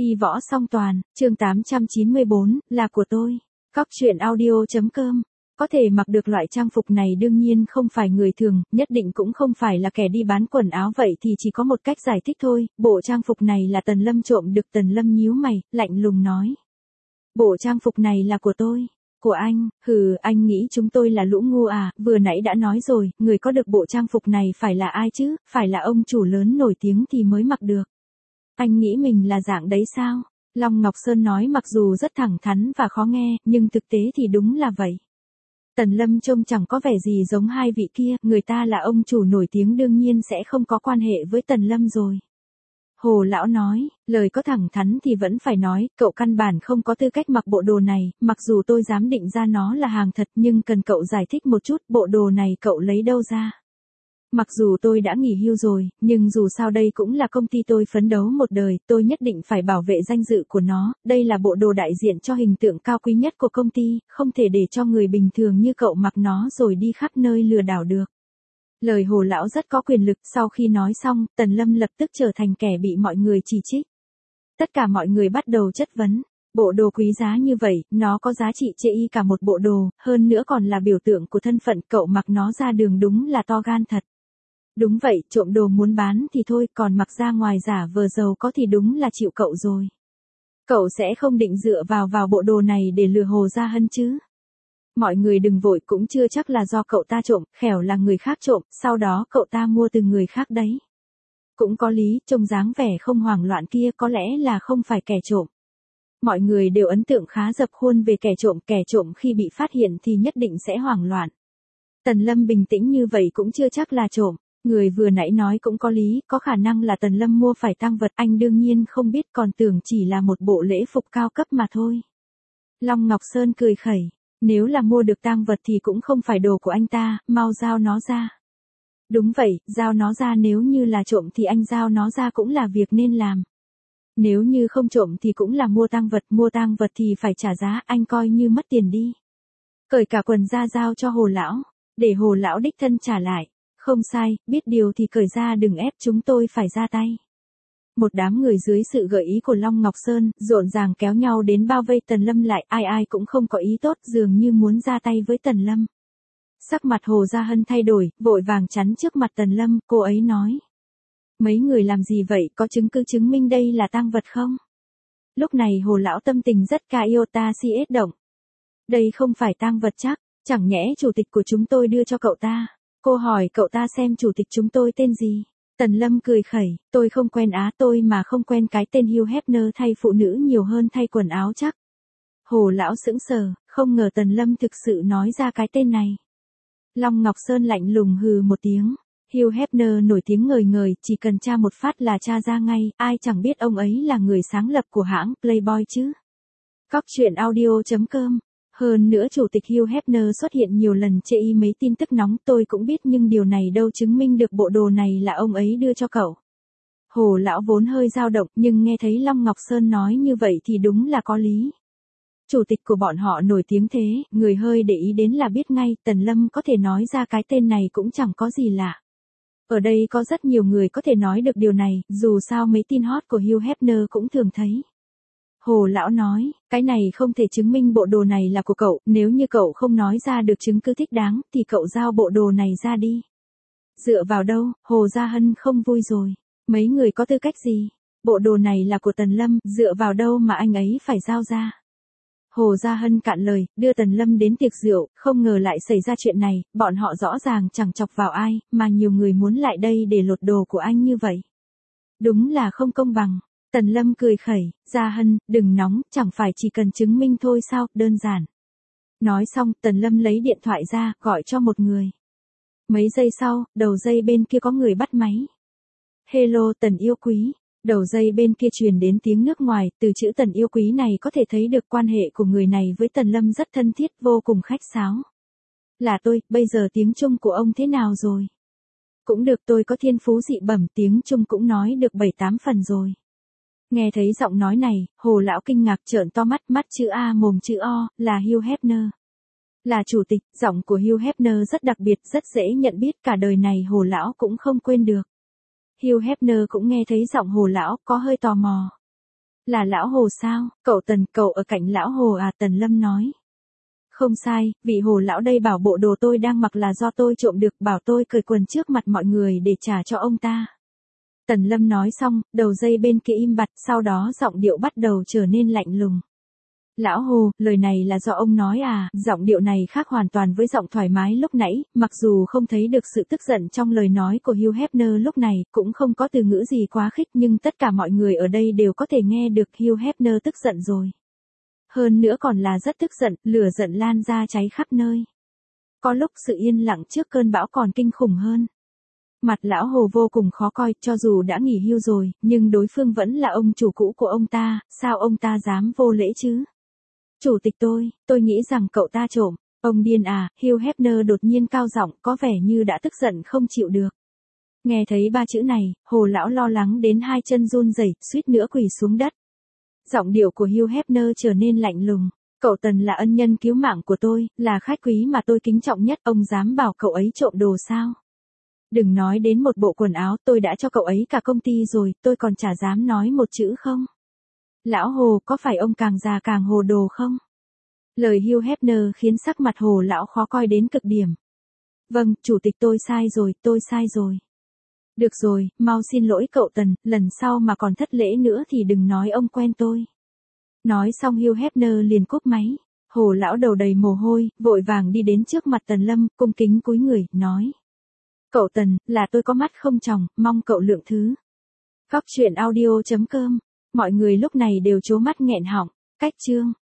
Y võ song toàn, chương 894, là của tôi. Cóc truyện audio.com. Có thể mặc được loại trang phục này đương nhiên không phải người thường, nhất định cũng không phải là kẻ đi bán quần áo, vậy thì chỉ có một cách giải thích thôi, bộ trang phục này là Tần Lâm trộm được. Tần Lâm nhíu mày, lạnh lùng nói. Bộ trang phục này là của tôi. Của anh? Hừ, anh nghĩ chúng tôi là lũ ngu à? Vừa nãy đã nói rồi, người có được bộ trang phục này phải là ai chứ? Phải là ông chủ lớn nổi tiếng thì mới mặc được. Anh nghĩ mình là dạng đấy sao? Long Ngọc Sơn nói mặc dù rất thẳng thắn và khó nghe, nhưng thực tế thì đúng là vậy. Tần Lâm trông chẳng có vẻ gì giống hai vị kia, người ta là ông chủ nổi tiếng đương nhiên sẽ không có quan hệ với Tần Lâm rồi. Hồ lão nói, lời có thẳng thắn thì vẫn phải nói, cậu căn bản không có tư cách mặc bộ đồ này, mặc dù tôi dám định ra nó là hàng thật nhưng cần cậu giải thích một chút, bộ đồ này cậu lấy đâu ra? Mặc dù tôi đã nghỉ hưu rồi, nhưng dù sao đây cũng là công ty tôi phấn đấu một đời, tôi nhất định phải bảo vệ danh dự của nó, đây là bộ đồ đại diện cho hình tượng cao quý nhất của công ty, không thể để cho người bình thường như cậu mặc nó rồi đi khắp nơi lừa đảo được. Lời Hồ lão rất có quyền lực, sau khi nói xong, Tần Lâm lập tức trở thành kẻ bị mọi người chỉ trích. Tất cả mọi người bắt đầu chất vấn. Bộ đồ quý giá như vậy, nó có giá trị chê y cả một bộ đồ, hơn nữa còn là biểu tượng của thân phận, cậu mặc nó ra đường đúng là to gan thật. Đúng vậy, trộm đồ muốn bán thì thôi, còn mặc ra ngoài giả vờ giàu có thì đúng là chịu cậu rồi. Cậu sẽ không định dựa vào bộ đồ này để lừa Hồ Gia Hân chứ? Mọi người đừng vội, cũng chưa chắc là do cậu ta trộm, khẻo là người khác trộm, sau đó cậu ta mua từ người khác đấy. Cũng có lý, trông dáng vẻ không hoảng loạn kia có lẽ là không phải kẻ trộm. Mọi người đều ấn tượng khá dập khuôn về kẻ trộm khi bị phát hiện thì nhất định sẽ hoảng loạn. Tần Lâm bình tĩnh như vậy cũng chưa chắc là trộm. Người vừa nãy nói cũng có lý, có khả năng là Tần Lâm mua phải tang vật, anh đương nhiên không biết, còn tưởng chỉ là một bộ lễ phục cao cấp mà thôi. Long Ngọc Sơn cười khẩy, nếu là mua được tang vật thì cũng không phải đồ của anh ta, mau giao nó ra. Đúng vậy, giao nó ra, nếu như là trộm thì anh giao nó ra cũng là việc nên làm. Nếu như không trộm thì cũng là mua tang vật thì phải trả giá, anh coi như mất tiền đi. Cởi cả quần ra giao cho Hồ lão, để Hồ lão đích thân trả lại. Không sai, biết điều thì cởi ra, đừng ép chúng tôi phải ra tay. Một đám người dưới sự gợi ý của Long Ngọc Sơn, rộn ràng kéo nhau đến bao vây Tần Lâm lại, ai cũng không có ý tốt, dường như muốn ra tay với Tần Lâm. Sắc mặt Hồ Gia Hân thay đổi, vội vàng chắn trước mặt Tần Lâm, cô ấy nói. Mấy người làm gì vậy, có chứng cứ chứng minh đây là tang vật không? Lúc này Hồ lão tâm tình rất iota siết động. Đây không phải tang vật chắc, chẳng nhẽ chủ tịch của chúng tôi đưa cho cậu ta? Cô hỏi cậu ta xem chủ tịch chúng tôi tên gì. Tần Lâm cười khẩy, tôi không quen tôi mà không quen cái tên Hugh Hefner, thay phụ nữ nhiều hơn thay quần áo chắc. Hồ lão sững sờ, không ngờ Tần Lâm thực sự nói ra cái tên này. Long Ngọc Sơn lạnh lùng hừ một tiếng. Hugh Hefner nổi tiếng ngời ngời, chỉ cần tra một phát là tra ra ngay, ai chẳng biết ông ấy là người sáng lập của hãng Playboy chứ. Cóc truyện audio.com. Hơn nữa chủ tịch Hugh Hefner xuất hiện nhiều lần chê y mấy tin tức nóng, tôi cũng biết, nhưng điều này đâu chứng minh được bộ đồ này là ông ấy đưa cho cậu. Hồ lão vốn hơi dao động, nhưng nghe thấy Long Ngọc Sơn nói như vậy thì đúng là có lý. Chủ tịch của bọn họ nổi tiếng thế, người hơi để ý đến là biết ngay, Tần Lâm có thể nói ra cái tên này cũng chẳng có gì lạ. Ở đây có rất nhiều người có thể nói được điều này, dù sao mấy tin hot của Hugh Hefner cũng thường thấy. Hồ lão nói, cái này không thể chứng minh bộ đồ này là của cậu, nếu như cậu không nói ra được chứng cứ thích đáng, thì cậu giao bộ đồ này ra đi. Dựa vào đâu? Hồ Gia Hân không vui rồi. Mấy người có tư cách gì? Bộ đồ này là của Tần Lâm, dựa vào đâu mà anh ấy phải giao ra? Hồ Gia Hân cạn lời, đưa Tần Lâm đến tiệc rượu, không ngờ lại xảy ra chuyện này, bọn họ rõ ràng chẳng chọc vào ai, mà nhiều người muốn lại đây để lột đồ của anh như vậy. Đúng là không công bằng. Tần Lâm cười khẩy, Gia Hân, đừng nóng, chẳng phải chỉ cần chứng minh thôi sao, đơn giản. Nói xong, Tần Lâm lấy điện thoại ra, gọi cho một người. Mấy giây sau, đầu dây bên kia có người bắt máy. Hello Tần yêu quý. Đầu dây bên kia truyền đến tiếng nước ngoài, từ chữ Tần yêu quý này có thể thấy được quan hệ của người này với Tần Lâm rất thân thiết, vô cùng khách sáo. Là tôi, bây giờ tiếng Trung của ông thế nào rồi? Cũng được, tôi có thiên phú dị bẩm, tiếng Trung cũng nói được 7-8 phần rồi. Nghe thấy giọng nói này, Hồ lão kinh ngạc trợn to mắt, mắt chữ A mồm chữ O, là Hugh Hefner. Là chủ tịch, giọng của Hugh Hefner rất đặc biệt, rất dễ nhận biết, cả đời này Hồ lão cũng không quên được. Hugh Hefner cũng nghe thấy giọng Hồ lão, có hơi tò mò. Là lão Hồ sao? Cậu Tần, cậu ở cạnh lão Hồ à? Tần Lâm nói. Không sai, vị Hồ lão đây bảo bộ đồ tôi đang mặc là do tôi trộm được, bảo tôi cởi quần trước mặt mọi người để trả cho ông ta. Tần Lâm nói xong, đầu dây bên kia im bặt, sau đó giọng điệu bắt đầu trở nên lạnh lùng. Lão Hồ, lời này là do ông nói à? Giọng điệu này khác hoàn toàn với giọng thoải mái lúc nãy, mặc dù không thấy được sự tức giận trong lời nói của Hugh Hefner lúc này, cũng không có từ ngữ gì quá khích, nhưng tất cả mọi người ở đây đều có thể nghe được Hugh Hefner tức giận rồi. Hơn nữa còn là rất tức giận, lửa giận lan ra cháy khắp nơi. Có lúc sự yên lặng trước cơn bão còn kinh khủng hơn. Mặt lão Hồ vô cùng khó coi, cho dù đã nghỉ hưu rồi, nhưng đối phương vẫn là ông chủ cũ của ông ta, sao ông ta dám vô lễ chứ? Chủ tịch tôi nghĩ rằng cậu ta trộm. Ông điên à? Hugh Hefner đột nhiên cao giọng, có vẻ như đã tức giận không chịu được. Nghe thấy ba chữ này, Hồ lão lo lắng đến hai chân run rẩy, suýt nữa quỳ xuống đất. Giọng điệu của Hugh Hefner trở nên lạnh lùng. Cậu Tần là ân nhân cứu mạng của tôi, là khách quý mà tôi kính trọng nhất, ông dám bảo cậu ấy trộm đồ sao? Đừng nói đến một bộ quần áo, tôi đã cho cậu ấy cả công ty rồi, tôi còn chả dám nói một chữ không? Lão Hồ, có phải ông càng già càng hồ đồ không? Lời Hugh Hefner khiến sắc mặt Hồ lão khó coi đến cực điểm. Vâng, chủ tịch tôi sai rồi. Được rồi, mau xin lỗi cậu Tần, lần sau mà còn thất lễ nữa thì đừng nói ông quen tôi. Nói xong Hugh Hefner liền cúp máy. Hồ lão đầu đầy mồ hôi, vội vàng đi đến trước mặt Tần Lâm, cung kính cúi người, nói. Cậu Tần, là tôi có mắt không tròng, mong cậu lượng thứ. Góc truyện audio.com. Mọi người lúc này đều trố mắt nghẹn họng. Cách chương.